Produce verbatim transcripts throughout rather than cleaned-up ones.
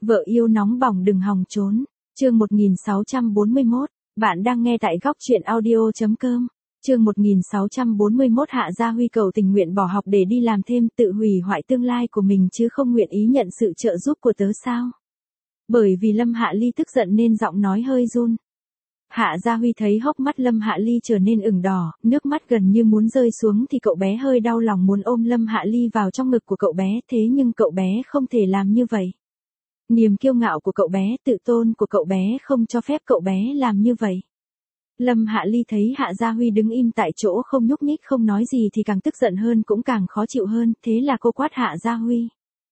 Vợ yêu nóng bỏng đừng hòng trốn. Chương một nghìn sáu trăm bốn mươi mốt, bạn đang nghe tại góc truyện audio.com. Chương một nghìn sáu trăm bốn mươi mốt Hạ Gia Huy cầu tình nguyện bỏ học để đi làm thêm, tự hủy hoại tương lai của mình chứ không nguyện ý nhận sự trợ giúp của tớ sao? Bởi vì Lâm Hạ Ly tức giận nên giọng nói hơi run. Hạ Gia Huy thấy hốc mắt Lâm Hạ Ly trở nên ửng đỏ, nước mắt gần như muốn rơi xuống thì cậu bé hơi đau lòng muốn ôm Lâm Hạ Ly vào trong ngực của cậu bé, thế nhưng cậu bé không thể làm như vậy. Niềm kiêu ngạo của cậu bé, tự tôn của cậu bé không cho phép cậu bé làm như vậy. Lâm Hạ Ly thấy Hạ Gia Huy đứng im tại chỗ không nhúc nhích không nói gì thì càng tức giận hơn cũng càng khó chịu hơn, thế là cô quát Hạ Gia Huy.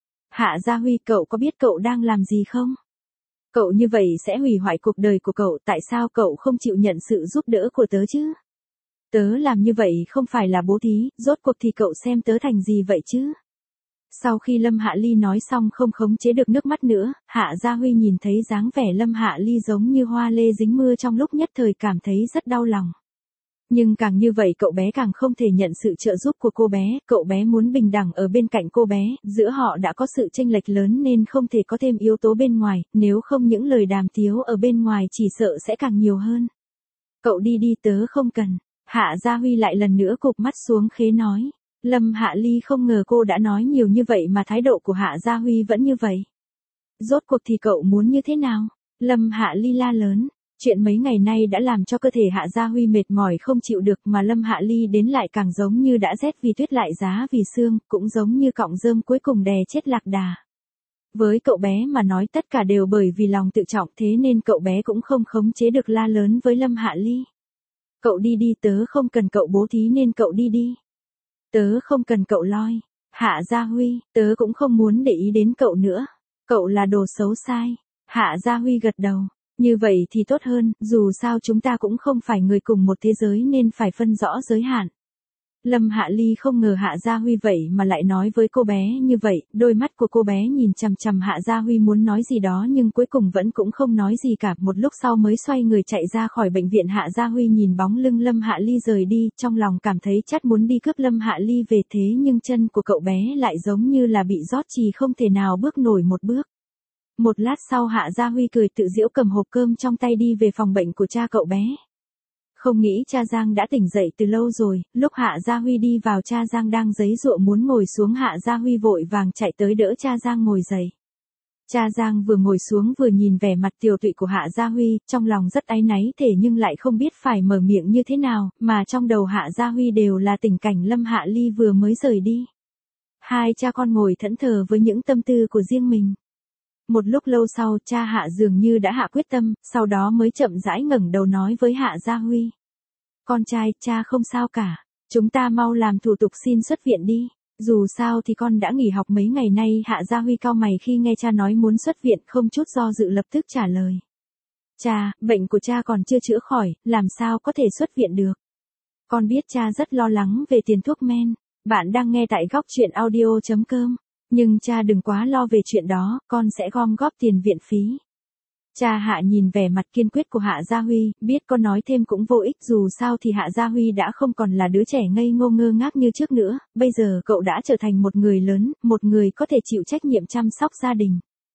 Hạ Gia Huy, cậu có biết cậu đang làm gì không? Cậu như vậy sẽ hủy hoại cuộc đời của cậu, tại sao cậu không chịu nhận sự giúp đỡ của tớ chứ? Tớ làm như vậy không phải là bố thí, rốt cuộc thì cậu xem tớ thành gì vậy chứ? Sau khi Lâm Hạ Ly nói xong không khống chế được nước mắt nữa, Hạ Gia Huy nhìn thấy dáng vẻ Lâm Hạ Ly giống như hoa lê dính mưa trong lúc nhất thời cảm thấy rất đau lòng. Nhưng càng như vậy cậu bé càng không thể nhận sự trợ giúp của cô bé, cậu bé muốn bình đẳng ở bên cạnh cô bé, giữa họ đã có sự chênh lệch lớn nên không thể có thêm yếu tố bên ngoài, nếu không những lời đàm tiếu ở bên ngoài chỉ sợ sẽ càng nhiều hơn. Cậu đi đi, tớ không cần. Hạ Gia Huy lại lần nữa cụp mắt xuống khế nói. Lâm Hạ Ly không ngờ cô đã nói nhiều như vậy mà thái độ của Hạ Gia Huy vẫn như vậy. Rốt cuộc thì cậu muốn như thế nào? Lâm Hạ Ly la lớn. Chuyện mấy ngày nay đã làm cho cơ thể Hạ Gia Huy mệt mỏi không chịu được mà Lâm Hạ Ly đến lại càng giống như đã rét vì tuyết lại giá vì sương, cũng giống như cọng rơm cuối cùng đè chết lạc đà. Với cậu bé mà nói tất cả đều bởi vì lòng tự trọng, thế nên cậu bé cũng không khống chế được la lớn với Lâm Hạ Ly. Cậu đi đi, tớ không cần cậu bố thí nên cậu đi đi. Tớ không cần cậu loi. Hạ Gia Huy, tớ cũng không muốn để ý đến cậu nữa. Cậu là đồ xấu sai. Hạ Gia Huy gật đầu. Như vậy thì tốt hơn, dù sao chúng ta cũng không phải người cùng một thế giới nên phải phân rõ giới hạn. Lâm Hạ Ly không ngờ Hạ Gia Huy vậy mà lại nói với cô bé như vậy, đôi mắt của cô bé nhìn chằm chằm Hạ Gia Huy muốn nói gì đó nhưng cuối cùng vẫn cũng không nói gì cả, một lúc sau mới xoay người chạy ra khỏi bệnh viện. Hạ Gia Huy nhìn bóng lưng Lâm Hạ Ly rời đi, trong lòng cảm thấy chắt muốn đi cướp Lâm Hạ Ly về, thế nhưng chân của cậu bé lại giống như là bị rót chì không thể nào bước nổi một bước. Một lát sau Hạ Gia Huy cười tự giễu cầm hộp cơm trong tay đi về phòng bệnh của cha cậu bé. Không nghĩ cha Giang đã tỉnh dậy từ lâu rồi, lúc Hạ Gia Huy đi vào cha Giang đang giãy giụa muốn ngồi xuống, Hạ Gia Huy vội vàng chạy tới đỡ cha Giang ngồi dậy. Cha Giang vừa ngồi xuống vừa nhìn vẻ mặt tiều tụy của Hạ Gia Huy, trong lòng rất áy náy thể nhưng lại không biết phải mở miệng như thế nào, mà trong đầu Hạ Gia Huy đều là tình cảnh Lâm Hạ Ly vừa mới rời đi. Hai cha con ngồi thẫn thờ với những tâm tư của riêng mình. Một lúc lâu sau, cha Hạ dường như đã hạ quyết tâm, sau đó mới chậm rãi ngẩng đầu nói với Hạ Gia Huy. Con trai, cha không sao cả. Chúng ta mau làm thủ tục xin xuất viện đi. Dù sao thì con đã nghỉ học mấy ngày nay. Hạ Gia Huy cau mày khi nghe cha nói muốn xuất viện, không chút do dự lập tức trả lời. Cha, bệnh của cha còn chưa chữa khỏi, làm sao có thể xuất viện được. Con biết cha rất lo lắng về tiền thuốc men. Bạn đang nghe tại góc truyện audio.com. Nhưng cha đừng quá lo về chuyện đó, con sẽ gom góp tiền viện phí. Cha Hạ nhìn vẻ mặt kiên quyết của Hạ Gia Huy, biết con nói thêm cũng vô ích, dù sao thì Hạ Gia Huy đã không còn là đứa trẻ ngây ngô ngơ ngác như trước nữa, bây giờ cậu đã trở thành một người lớn, một người có thể chịu trách nhiệm chăm sóc gia đình.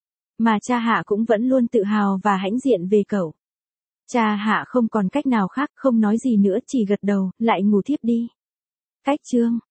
Mà cha Hạ cũng vẫn luôn tự hào và hãnh diện về cậu. Cha Hạ không còn cách nào khác, không nói gì nữa, chỉ gật đầu, lại ngủ thiếp đi. Cách chương